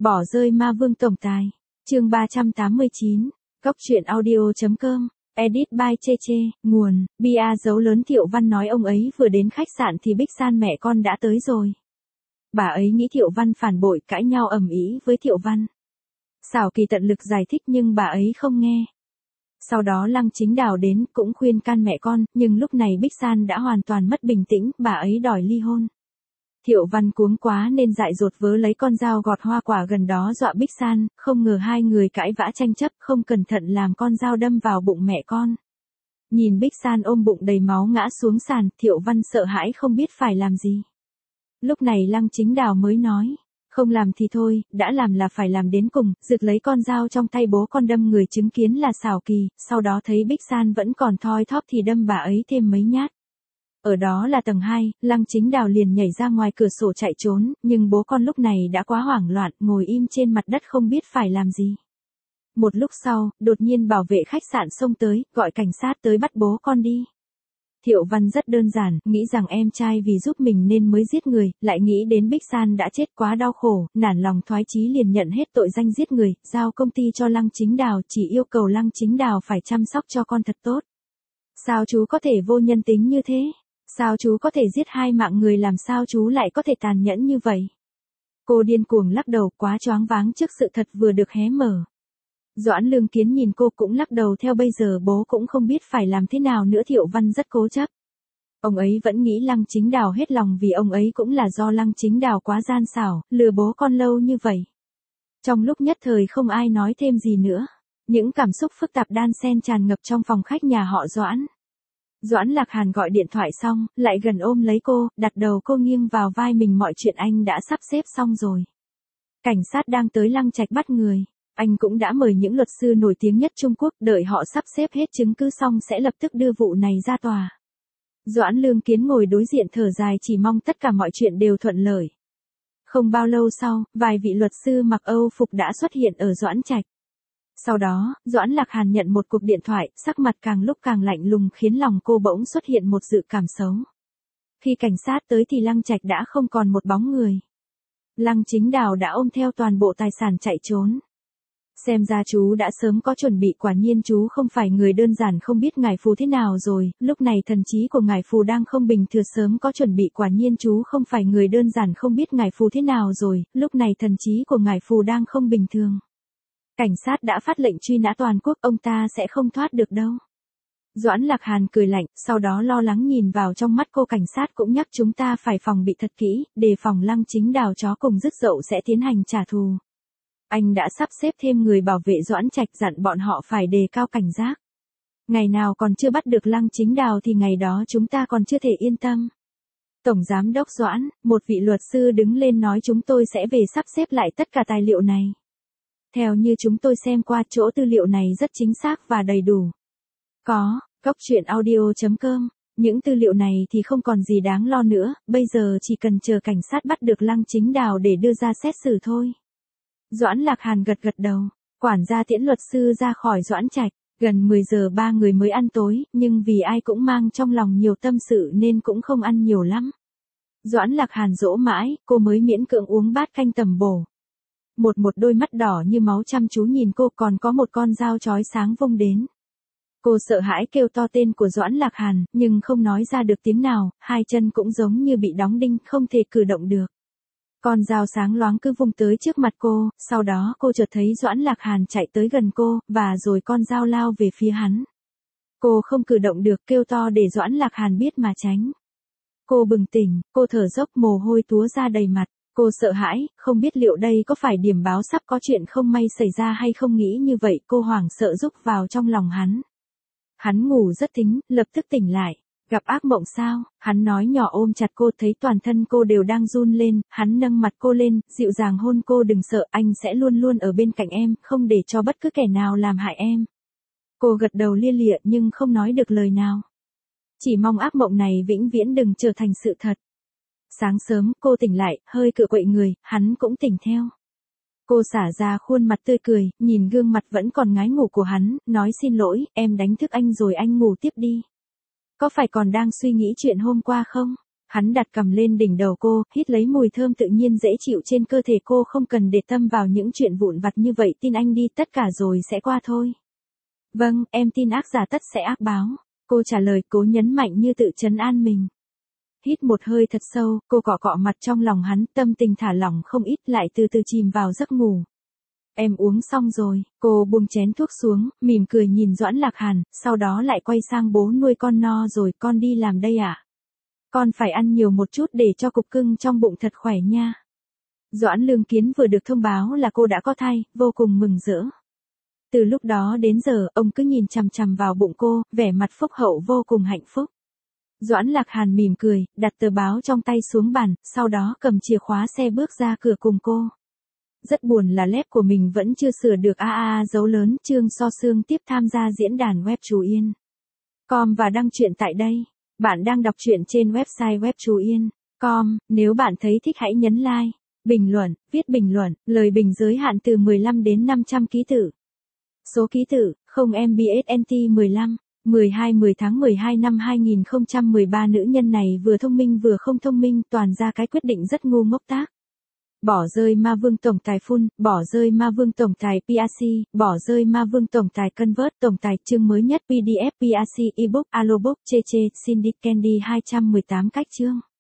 Bỏ rơi ma vương tổng tài. Chương 389. Cốc truyện audio.com. Edit by Cheche. Nguồn: Bia dấu lớn. Thiệu Văn nói ông ấy vừa đến khách sạn thì Bích San mẹ con đã tới rồi. Bà ấy nghĩ Thiệu Văn phản bội, cãi nhau ầm ĩ với Thiệu Văn. Xảo Kỳ tận lực giải thích nhưng bà ấy không nghe. Sau đó Lăng Chính Đào đến cũng khuyên can mẹ con, nhưng lúc này Bích San đã hoàn toàn mất bình tĩnh, bà ấy đòi ly hôn. Thiệu Văn cuống quá nên dại dột vớ lấy con dao gọt hoa quả gần đó dọa Bích San, không ngờ hai người cãi vã tranh chấp, không cẩn thận làm con dao đâm vào bụng mẹ con. Nhìn Bích San ôm bụng đầy máu ngã xuống sàn, Thiệu Văn sợ hãi không biết phải làm gì. Lúc này Lăng Chính Đào mới nói, không làm thì thôi, đã làm là phải làm đến cùng, rực lấy con dao trong tay bố con đâm người chứng kiến là Xảo Kỳ, sau đó thấy Bích San vẫn còn thoi thóp thì đâm bà ấy thêm mấy nhát. Ở đó là tầng 2, Lăng Chính Đào liền nhảy ra ngoài cửa sổ chạy trốn, nhưng bố con lúc này đã quá hoảng loạn, ngồi im trên mặt đất không biết phải làm gì. Một lúc sau, đột nhiên bảo vệ khách sạn xông tới, gọi cảnh sát tới bắt bố con đi. Thiệu Văn rất đơn giản, nghĩ rằng em trai vì giúp mình nên mới giết người, lại nghĩ đến Bích San đã chết quá đau khổ, nản lòng thoái chí liền nhận hết tội danh giết người, giao công ty cho Lăng Chính Đào, chỉ yêu cầu Lăng Chính Đào phải chăm sóc cho con thật tốt. Sao chú có thể vô nhân tính như thế? Sao chú có thể giết 2 mạng người, làm sao chú lại có thể tàn nhẫn như vậy? Cô điên cuồng lắc đầu, quá choáng váng trước sự thật vừa được hé mở. Doãn Lương Kiến nhìn cô cũng lắc đầu theo, bây giờ bố cũng không biết phải làm thế nào nữa. Thiệu Văn rất cố chấp. Ông ấy vẫn nghĩ Lăng Chính Đào hết lòng vì ông ấy cũng là do Lăng Chính Đào quá gian xảo, lừa bố con lâu như vậy. Trong lúc nhất thời không ai nói thêm gì nữa. Những cảm xúc phức tạp đan xen tràn ngập trong phòng khách nhà họ Doãn. Doãn Lạc Hàn gọi điện thoại xong, lại gần ôm lấy cô, đặt đầu cô nghiêng vào vai mình. Mọi chuyện anh đã sắp xếp xong rồi. Cảnh sát đang tới Lăng Trạch bắt người. Anh cũng đã mời những luật sư nổi tiếng nhất Trung Quốc, đợi họ sắp xếp hết chứng cứ xong sẽ lập tức đưa vụ này ra tòa. Doãn Lương Kiến ngồi đối diện thở dài, chỉ mong tất cả mọi chuyện đều thuận lợi. Không bao lâu sau, vài vị luật sư mặc Âu phục đã xuất hiện ở Doãn Trạch. Sau đó, Doãn Lạc Hàn nhận một cuộc điện thoại, sắc mặt càng lúc càng lạnh lùng khiến lòng cô bỗng xuất hiện một dự cảm xấu. Khi cảnh sát tới thì Lăng Trạch đã không còn một bóng người. Lăng Chính Đào đã ôm theo toàn bộ tài sản chạy trốn. Xem ra chú đã sớm có chuẩn bị, quả nhiên chú không phải người đơn giản. Không biết ngài Phù thế nào rồi, lúc này thần trí của ngài Phù đang không bình thường. Sớm có chuẩn bị, quả nhiên chú không phải người đơn giản. Không biết ngài Phù thế nào rồi, lúc này thần trí của ngài Phù đang không bình thường. Cảnh sát đã phát lệnh truy nã toàn quốc, ông ta sẽ không thoát được đâu. Doãn Lạc Hàn cười lạnh, sau đó lo lắng nhìn vào trong mắt cô. Cảnh sát cũng nhắc chúng ta phải phòng bị thật kỹ, đề phòng Lăng Chính Đào chó cùng rứt dậu sẽ tiến hành trả thù. Anh đã sắp xếp thêm người bảo vệ Doãn Trạch, dặn bọn họ phải đề cao cảnh giác. Ngày nào còn chưa bắt được Lăng Chính Đào thì ngày đó chúng ta còn chưa thể yên tâm. Tổng Giám đốc Doãn, một vị luật sư đứng lên nói, chúng tôi sẽ về sắp xếp lại tất cả tài liệu này. Theo như chúng tôi xem qua, chỗ tư liệu này rất chính xác và đầy đủ. Có, Cốc truyện audio.com. Những tư liệu này thì không còn gì đáng lo nữa, bây giờ chỉ cần chờ cảnh sát bắt được Lăng Chính Đào để đưa ra xét xử thôi. Doãn Lạc Hàn gật gật đầu, quản gia tiễn luật sư ra khỏi Doãn Trạch. Gần 10 giờ ba người mới ăn tối, nhưng vì ai cũng mang trong lòng nhiều tâm sự nên cũng không ăn nhiều lắm. Doãn Lạc Hàn dỗ mãi, cô mới miễn cưỡng uống bát canh tầm bổ. Một đôi mắt đỏ như máu chăm chú nhìn cô, còn có một con dao chói sáng vung đến. Cô sợ hãi kêu to tên của Doãn Lạc Hàn, nhưng không nói ra được tiếng nào, hai chân cũng giống như bị đóng đinh, không thể cử động được. Con dao sáng loáng cứ vung tới trước mặt cô, sau đó cô chợt thấy Doãn Lạc Hàn chạy tới gần cô, và rồi con dao lao về phía hắn. Cô không cử động được, kêu to để Doãn Lạc Hàn biết mà tránh. Cô bừng tỉnh, cô thở dốc, mồ hôi túa ra đầy mặt. Cô sợ hãi, không biết liệu đây có phải điểm báo sắp có chuyện không may xảy ra hay không. Nghĩ như vậy, cô hoảng sợ rúc vào trong lòng hắn. Hắn ngủ rất thính, lập tức tỉnh lại. Gặp ác mộng sao? Hắn nói nhỏ ôm chặt cô, thấy toàn thân cô đều đang run lên. Hắn nâng mặt cô lên, dịu dàng hôn cô, đừng sợ, anh sẽ luôn luôn ở bên cạnh em, không để cho bất cứ kẻ nào làm hại em. Cô gật đầu lia lịa nhưng không nói được lời nào. Chỉ mong ác mộng này vĩnh viễn đừng trở thành sự thật. Sáng sớm, cô tỉnh lại, hơi cựa quậy người, hắn cũng tỉnh theo. Cô xả ra khuôn mặt tươi cười, nhìn gương mặt vẫn còn ngái ngủ của hắn, nói xin lỗi, em đánh thức anh rồi, anh ngủ tiếp đi. Có phải còn đang suy nghĩ chuyện hôm qua không? Hắn đặt cằm lên đỉnh đầu cô, hít lấy mùi thơm tự nhiên dễ chịu trên cơ thể cô, không cần để tâm vào những chuyện vụn vặt như vậy, tin anh đi, tất cả rồi sẽ qua thôi. Vâng, em tin ác giả tất sẽ ác báo. Cô trả lời, cố nhấn mạnh như tự trấn an mình. Hít một hơi thật sâu, cô cọ cọ mặt trong lòng hắn, tâm tình thả lỏng không ít, lại từ từ chìm vào giấc ngủ. Em uống xong rồi, cô buông chén thuốc xuống, mỉm cười nhìn Doãn Lạc Hàn, sau đó lại quay sang bố nuôi con no rồi, con đi làm đây à? Con phải ăn nhiều một chút để cho cục cưng trong bụng thật khỏe nha. Doãn Lương Kiến vừa được thông báo là cô đã có thai, vô cùng mừng rỡ. Từ lúc đó đến giờ, ông cứ nhìn chằm chằm vào bụng cô, vẻ mặt phúc hậu vô cùng hạnh phúc. Doãn Lạc Hàn mỉm cười, đặt tờ báo trong tay xuống bàn, sau đó cầm chìa khóa xe bước ra cửa cùng cô. Rất buồn là lép của mình vẫn chưa sửa được dấu lớn. Trương So Sương tiếp tham gia diễn đàn web Chú Yên com và đăng truyện tại đây. Bạn đang đọc truyện trên website web Chú Yên com. Nếu bạn thấy thích hãy nhấn like, bình luận, viết bình luận, lời bình giới hạn từ 15 đến 500 ký tự. Số ký tự, 0 MBSNT 15. 10 tháng 12 năm 2013. Nữ nhân này vừa thông minh vừa không thông minh, toàn ra cái quyết định rất ngu ngốc tác. Bỏ rơi ma vương tổng tài Full, bỏ rơi ma vương tổng tài PRC, bỏ rơi ma vương tổng tài Convert, tổng tài chương mới nhất PDF PRC ebook Alobook CC Cindy Candy 218 cách chương.